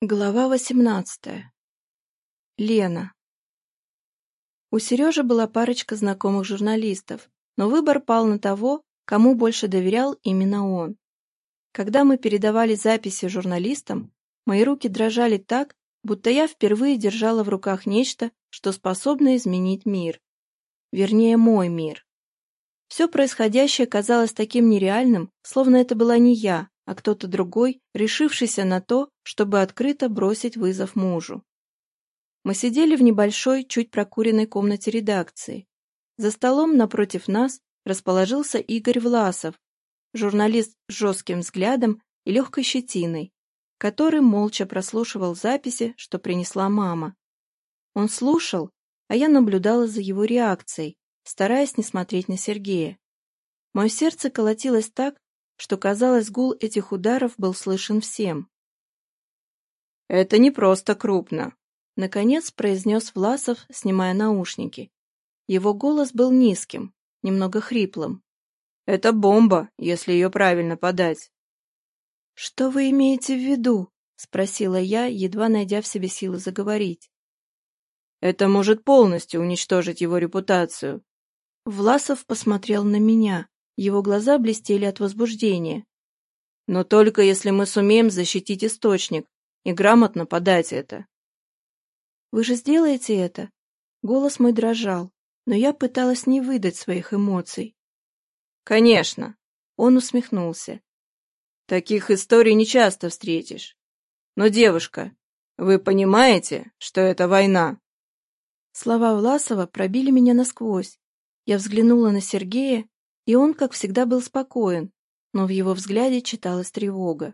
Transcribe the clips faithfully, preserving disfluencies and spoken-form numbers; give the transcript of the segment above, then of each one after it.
Глава восемнадцатая. Лена. У Сережи была парочка знакомых журналистов, но выбор пал на того, кому больше доверял именно он. Когда мы передавали записи журналистам, мои руки дрожали так, будто я впервые держала в руках нечто, что способно изменить мир. Вернее, мой мир. Все происходящее казалось таким нереальным, словно это была не я, а кто-то другой, решившийся на то, чтобы открыто бросить вызов мужу. Мы сидели в небольшой, чуть прокуренной комнате редакции. За столом напротив нас расположился Игорь Власов, журналист с жестким взглядом и легкой щетиной, который молча прослушивал записи, что принесла мама. Он слушал, а я наблюдала за его реакцией, стараясь не смотреть на Сергея. Мое сердце колотилось так, что, казалось, гул этих ударов был слышен всем. «Это не просто крупно», — наконец произнес Власов, снимая наушники. Его голос был низким, немного хриплым. «Это бомба, если ее правильно подать». «Что вы имеете в виду?» — спросила я, едва найдя в себе силы заговорить. «Это может полностью уничтожить его репутацию». Власов посмотрел на меня. Его глаза блестели от возбуждения. «Но только если мы сумеем защитить источник и грамотно подать это». «Вы же сделаете это?» Голос мой дрожал, но я пыталась не выдать своих эмоций. «Конечно!» — он усмехнулся. «Таких историй нечасто встретишь. Но, девушка, вы понимаете, что это война?» Слова Власова пробили меня насквозь. Я взглянула на Сергея, и он, как всегда, был спокоен, но в его взгляде читалась тревога.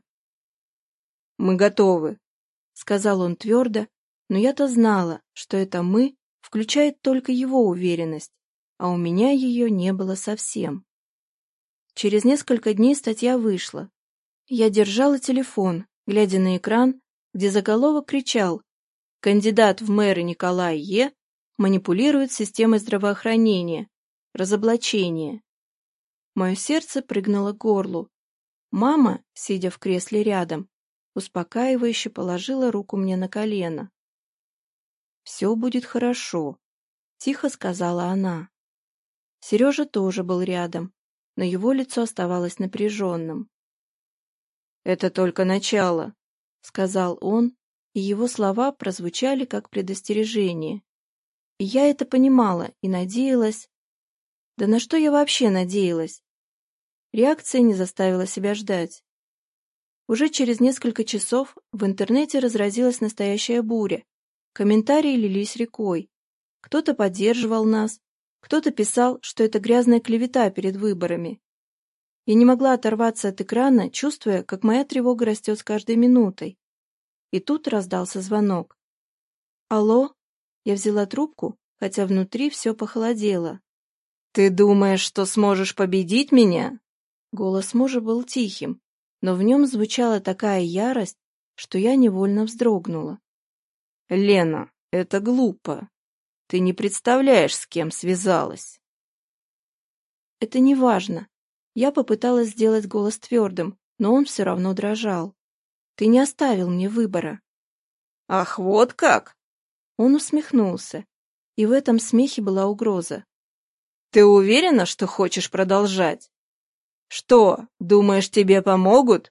«Мы готовы», — сказал он твердо, но я-то знала, что это «мы» включает только его уверенность, а у меня ее не было совсем. Через несколько дней статья вышла. Я держала телефон, глядя на экран, где заголовок кричал: «Кандидат в мэры Николай Е. манипулирует системой здравоохранения. Разоблачение». Мое сердце прыгнуло к горлу. Мама, сидя в кресле рядом, успокаивающе положила руку мне на колено. «Все будет хорошо», — тихо сказала она. Сережа тоже был рядом, но его лицо оставалось напряженным. «Это только начало», — сказал он, и его слова прозвучали как предостережение. И я это понимала и надеялась... Да на что я вообще надеялась? Реакция не заставила себя ждать. Уже через несколько часов в интернете разразилась настоящая буря. Комментарии лились рекой. Кто-то поддерживал нас, кто-то писал, что это грязная клевета перед выборами. Я не могла оторваться от экрана, чувствуя, как моя тревога растет с каждой минутой. И тут раздался звонок. «Алло?» Я взяла трубку, хотя внутри все похолодело. «Ты думаешь, что сможешь победить меня?» Голос мужа был тихим, но в нем звучала такая ярость, что я невольно вздрогнула. «Лена, это глупо. Ты не представляешь, с кем связалась». «Это не важно». Я попыталась сделать голос твердым, но он все равно дрожал. «Ты не оставил мне выбора». «Ах, вот как!» Он усмехнулся, и в этом смехе была угроза. «Ты уверена, что хочешь продолжать? Что, думаешь, тебе помогут?»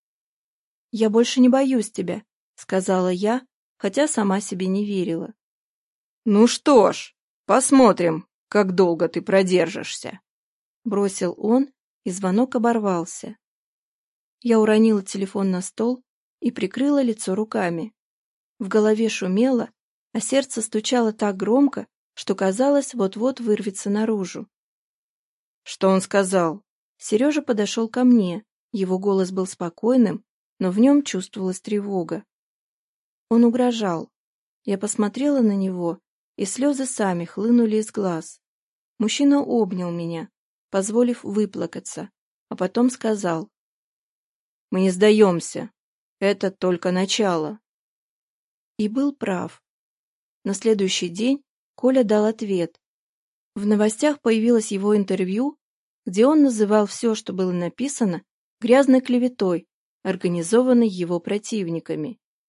«Я больше не боюсь тебя», — сказала я, хотя сама себе не верила. «Ну что ж, посмотрим, как долго ты продержишься», — бросил он, и звонок оборвался. Я уронила телефон на стол и прикрыла лицо руками. В голове шумело, а сердце стучало так громко, что казалось, вот-вот вырвется наружу. «Что он сказал?» Сережа подошел ко мне, его голос был спокойным, но в нем чувствовалась тревога. Он угрожал. Я посмотрела на него, и слезы сами хлынули из глаз. Мужчина обнял меня, позволив выплакаться, а потом сказал: «Мы не сдаемся. Это только начало». И был прав. На следующий день Коля дал ответ. В новостях появилось его интервью, где он называл все, что было написано, грязной клеветой, организованной его противниками.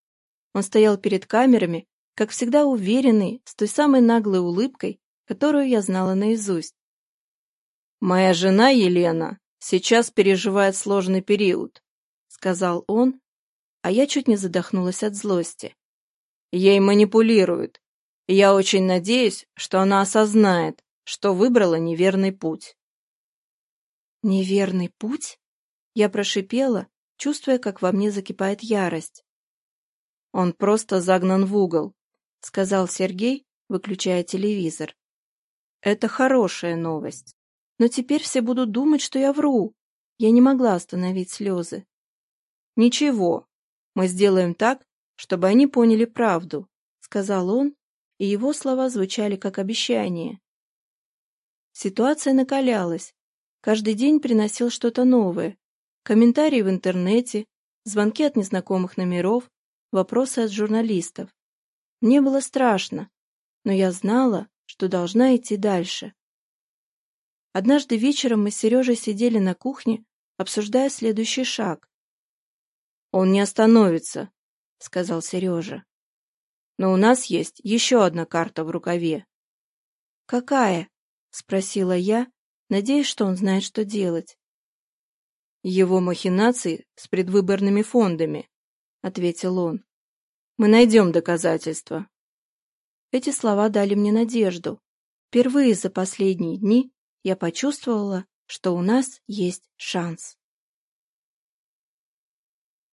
Он стоял перед камерами, как всегда уверенный, с той самой наглой улыбкой, которую я знала наизусть. «Моя жена Елена сейчас переживает сложный период», — сказал он, а я чуть не задохнулась от злости. «Ей манипулируют, и я очень надеюсь, что она осознает, что выбрала неверный путь». «Неверный путь?» — я прошипела, чувствуя, как во мне закипает ярость. «Он просто загнан в угол», — сказал Сергей, выключая телевизор. «Это хорошая новость. Но теперь все будут думать, что я вру». Я не могла остановить слезы. «Ничего, мы сделаем так, чтобы они поняли правду», — сказал он, и его слова звучали как обещание. Ситуация накалялась. Каждый день приносил что-то новое. Комментарии в интернете, звонки от незнакомых номеров, вопросы от журналистов. Мне было страшно, но я знала, что должна идти дальше. Однажды вечером мы с Сережей сидели на кухне, обсуждая следующий шаг. «Он не остановится», — сказал Сережа. «Но у нас есть еще одна карта в рукаве». «Какая?» — спросила я, надеясь, что он знает, что делать. «Его махинации с предвыборными фондами», — ответил он. «Мы найдем доказательства». Эти слова дали мне надежду. Впервые за последние дни я почувствовала, что у нас есть шанс.